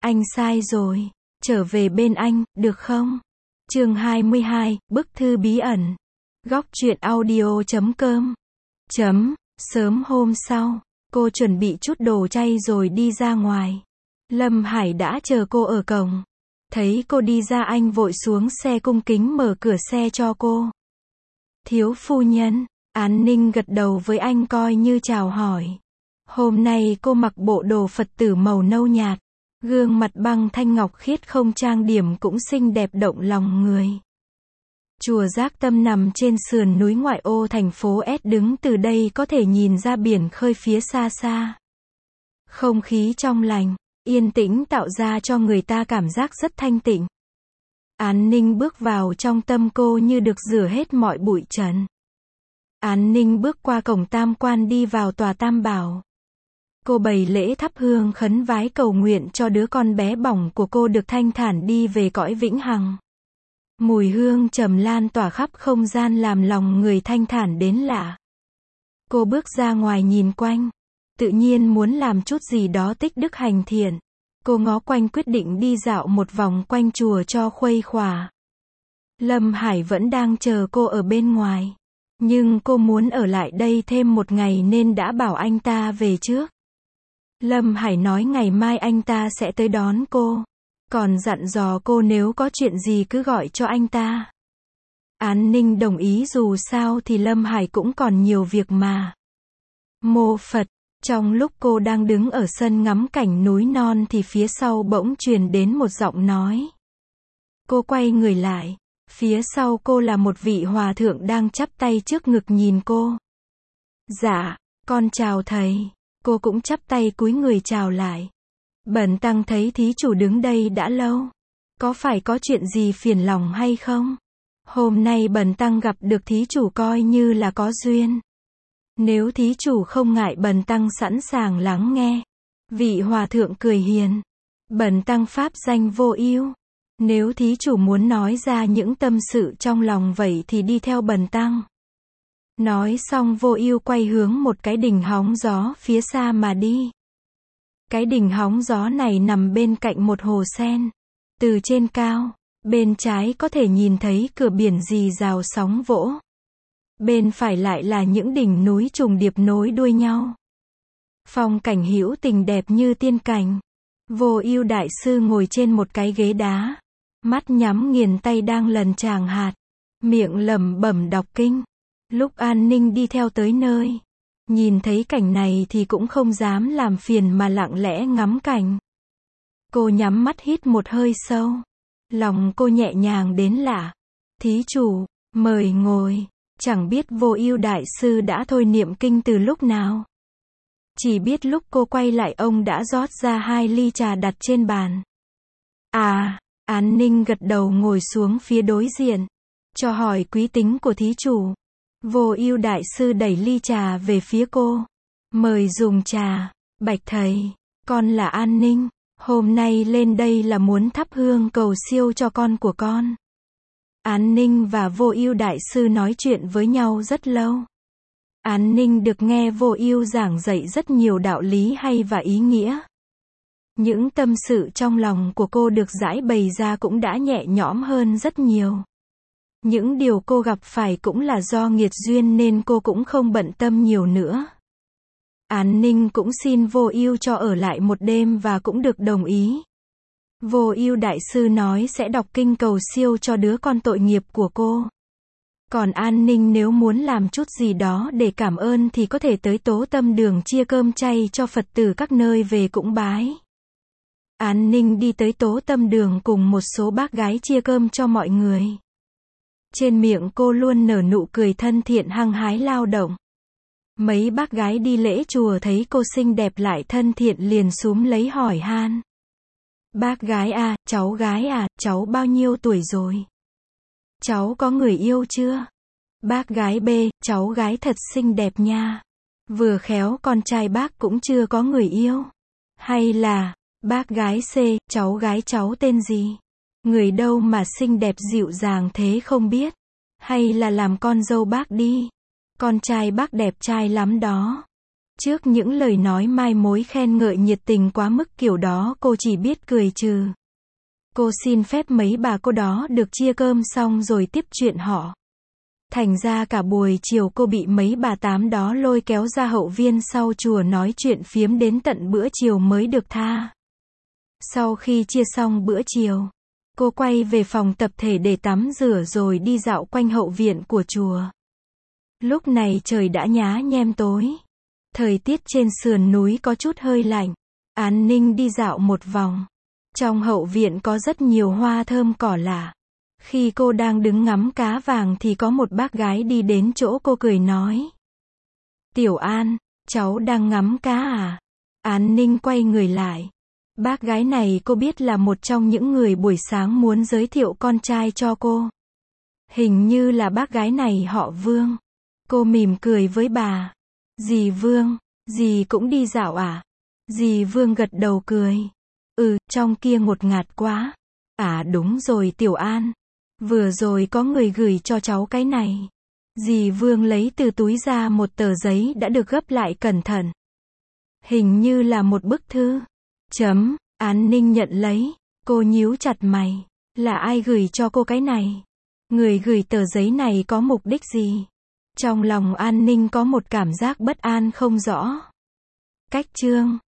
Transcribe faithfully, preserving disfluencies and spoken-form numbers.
Anh sai rồi. Trở về bên anh, được không? Chương hai mươi hai, bức thư bí ẩn. Góc truyện audio chấm com. Chấm, sớm hôm sau, cô chuẩn bị chút đồ chay rồi đi ra ngoài. Lâm Hải đã chờ cô ở cổng. Thấy cô đi ra anh vội xuống xe cung kính mở cửa xe cho cô. Thiếu phu nhân, An Ninh gật đầu với anh coi như chào hỏi. Hôm nay cô mặc bộ đồ Phật tử màu nâu nhạt. Gương mặt băng thanh ngọc khiết không trang điểm cũng xinh đẹp động lòng người. Chùa Giác Tâm nằm trên sườn núi ngoại ô thành phố S, đứng từ đây có thể nhìn ra biển khơi phía xa xa. Không khí trong lành, yên tĩnh tạo ra cho người ta cảm giác rất thanh tịnh. An Ninh bước vào trong tâm cô như được rửa hết mọi bụi trần. An Ninh bước qua cổng Tam Quan đi vào tòa Tam Bảo. Cô bày lễ thắp hương khấn vái cầu nguyện cho đứa con bé bỏng của cô được thanh thản đi về cõi vĩnh hằng. Mùi hương trầm lan tỏa khắp không gian làm lòng người thanh thản đến lạ. Cô bước ra ngoài nhìn quanh. Tự nhiên muốn làm chút gì đó tích đức hành thiện. Cô ngó quanh quyết định đi dạo một vòng quanh chùa cho khuây khỏa. Lâm Hải vẫn đang chờ cô ở bên ngoài. Nhưng cô muốn ở lại đây thêm một ngày nên đã bảo anh ta về trước. Lâm Hải nói ngày mai anh ta sẽ tới đón cô. Còn dặn dò cô nếu có chuyện gì cứ gọi cho anh ta. An Ninh đồng ý, dù sao thì Lâm Hải cũng còn nhiều việc mà. Mô Phật, trong lúc cô đang đứng ở sân ngắm cảnh núi non thì phía sau bỗng truyền đến một giọng nói. Cô quay người lại. Phía sau cô là một vị hòa thượng đang chắp tay trước ngực nhìn cô. Dạ, con chào thầy. Cô cũng chắp tay cúi người chào lại. Bần tăng thấy thí chủ đứng đây đã lâu. Có phải có chuyện gì phiền lòng hay không? Hôm nay bần tăng gặp được thí chủ coi như là có duyên. Nếu thí chủ không ngại bần tăng sẵn sàng lắng nghe. Vị hòa thượng cười hiền. Bần tăng pháp danh Vô Ưu. Nếu thí chủ muốn nói ra những tâm sự trong lòng vậy thì đi theo bần tăng. Nói xong Vô Ưu quay hướng một cái đình hóng gió phía xa mà đi. Cái đình hóng gió này nằm bên cạnh một hồ sen. Từ trên cao, bên trái có thể nhìn thấy cửa biển rì rào sóng vỗ. Bên phải lại là những đỉnh núi trùng điệp nối đuôi nhau. Phong cảnh hữu tình đẹp như tiên cảnh. Vô Ưu đại sư ngồi trên một cái ghế đá. Mắt nhắm nghiền, tay đang lần tràng hạt. Miệng lẩm bẩm đọc kinh. Lúc An Ninh đi theo tới nơi, nhìn thấy cảnh này thì cũng không dám làm phiền mà lặng lẽ ngắm cảnh. Cô nhắm mắt hít một hơi sâu. Lòng cô nhẹ nhàng đến lạ. Thí chủ, mời ngồi. Chẳng biết Vô Ưu đại sư đã thôi niệm kinh từ lúc nào. Chỉ biết lúc cô quay lại ông đã rót ra hai ly trà đặt trên bàn. À, An Ninh gật đầu ngồi xuống phía đối diện. Cho hỏi quý tính của thí chủ. Vô Ưu đại sư đẩy ly trà về phía cô. Mời dùng trà. Bạch thầy, con là An Ninh. Hôm nay lên đây là muốn thắp hương cầu siêu cho con của con. An Ninh và Vô Ưu đại sư nói chuyện với nhau rất lâu. An Ninh được nghe Vô Ưu giảng dạy rất nhiều đạo lý hay và ý nghĩa. Những tâm sự trong lòng của cô được giải bày ra cũng đã nhẹ nhõm hơn rất nhiều. Những điều cô gặp phải cũng là do nghiệt duyên nên cô cũng không bận tâm nhiều nữa. An Ninh cũng xin Vô Ưu cho ở lại một đêm và cũng được đồng ý. Vô Ưu đại sư nói sẽ đọc kinh cầu siêu cho đứa con tội nghiệp của cô. Còn An Ninh nếu muốn làm chút gì đó để cảm ơn thì có thể tới Tố Tâm Đường chia cơm chay cho Phật tử các nơi về cúng bái. An Ninh đi tới Tố Tâm Đường cùng một số bác gái chia cơm cho mọi người. Trên miệng cô luôn nở nụ cười thân thiện hăng hái lao động. Mấy bác gái đi lễ chùa thấy cô xinh đẹp lại thân thiện liền xúm lấy hỏi han. Bác gái à, cháu gái à, cháu bao nhiêu tuổi rồi? Cháu có người yêu chưa? Bác gái B, cháu gái thật xinh đẹp nha. Vừa khéo con trai bác cũng chưa có người yêu. Hay là, bác gái C, cháu gái cháu tên gì? Người đâu mà xinh đẹp dịu dàng thế không biết. Hay là làm con dâu bác đi. Con trai bác đẹp trai lắm đó. Trước những lời nói mai mối khen ngợi nhiệt tình quá mức kiểu đó cô chỉ biết cười trừ. Cô xin phép mấy bà cô đó được chia cơm xong rồi tiếp chuyện họ. Thành ra cả buổi chiều cô bị mấy bà tám đó lôi kéo ra hậu viên sau chùa nói chuyện phiếm đến tận bữa chiều mới được tha. Sau khi chia xong bữa chiều, cô quay về phòng tập thể để tắm rửa rồi đi dạo quanh hậu viện của chùa. Lúc này trời đã nhá nhem tối. Thời tiết trên sườn núi có chút hơi lạnh. An Ninh đi dạo một vòng. Trong hậu viện có rất nhiều hoa thơm cỏ lạ. Khi cô đang đứng ngắm cá vàng thì có một bác gái đi đến chỗ cô cười nói. Tiểu An, cháu đang ngắm cá à? An Ninh quay người lại. Bác gái này cô biết là một trong những người buổi sáng muốn giới thiệu con trai cho cô. Hình như là bác gái này họ Vương. Cô mỉm cười với bà. Dì Vương, dì cũng đi dạo à? Dì Vương gật đầu cười. Ừ, trong kia ngột ngạt quá. À đúng rồi Tiểu An. Vừa rồi có người gửi cho cháu cái này. Dì Vương lấy từ túi ra một tờ giấy đã được gấp lại cẩn thận. Hình như là một bức thư. Chấm, An Ninh nhận lấy. Cô nhíu chặt mày. Là ai gửi cho cô cái này? Người gửi tờ giấy này có mục đích gì? Trong lòng An Ninh có một cảm giác bất an không rõ. Cách chương